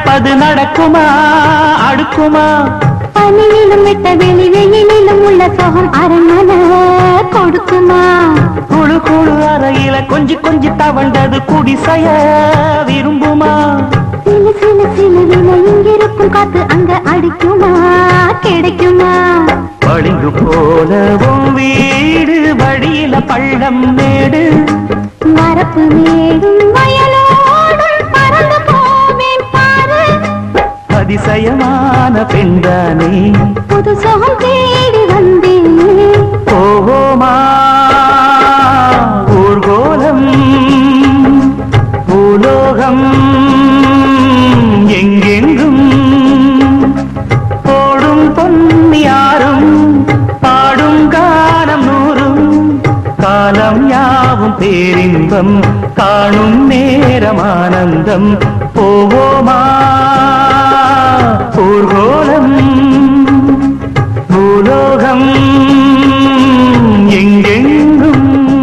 அது நடக்குமா அடுக்குமா பனியிலும் விட்ட வெளி வெயிலிலும் உள்ள சோகம் அரண்மனை கொடுக்குமா குழு குழு அறையில கொஞ்சி கொஞ்சி தவண்டது குடிசைய விரும்புமா சிலு சிலு சிலுவில இங்கிருக்கும் காத்து அங்க அடிக்குமா கிடைக்குமா பளிங்கு போலவும் வீடு வழியில பள்ளம் மேடு வரப்பு மேடும் வயலோடும் பறந்து போவேன் பாரு அதிசயமான பெண்தானே புது சோகம் தேடி வந்தேன் போவோமா ஊர்கோலம் பூலோகம் எங்கெங்கும் போடும் பொன்னியாரும் பாடும் காலம் நூறும் காலம் யாவும் பேரின்பம் காணும் நேரமானந்தம் போவோமா ஊர்கோலம் பூலோகம் எங்கெங்கும்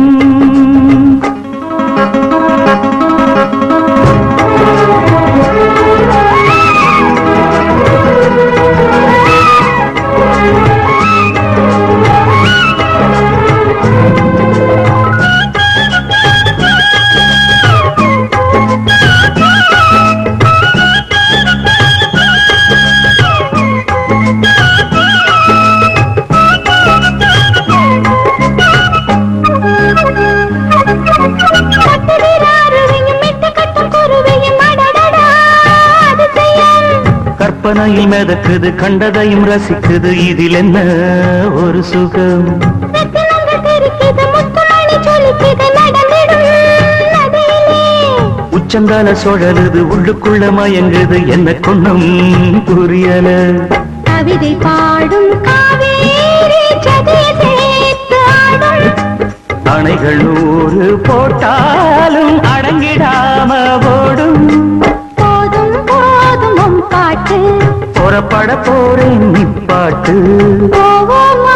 கற்பனையில் மிதக்குது கண்டதையும் ரசிக்குது இதில் என்ன ஒரு சுகம் உச்சந்தால சுழலுது உள்ளுக்குள்ள மயங்குது என்ன கொண்ணும் புரியல கவிதை பாடும் அணைகள் நூறு போட்டாலும் அடங்கிடாம ஓடும் போதும் பாட்டு புறப்பட போறேன் நிப்பாட்டு போவோம்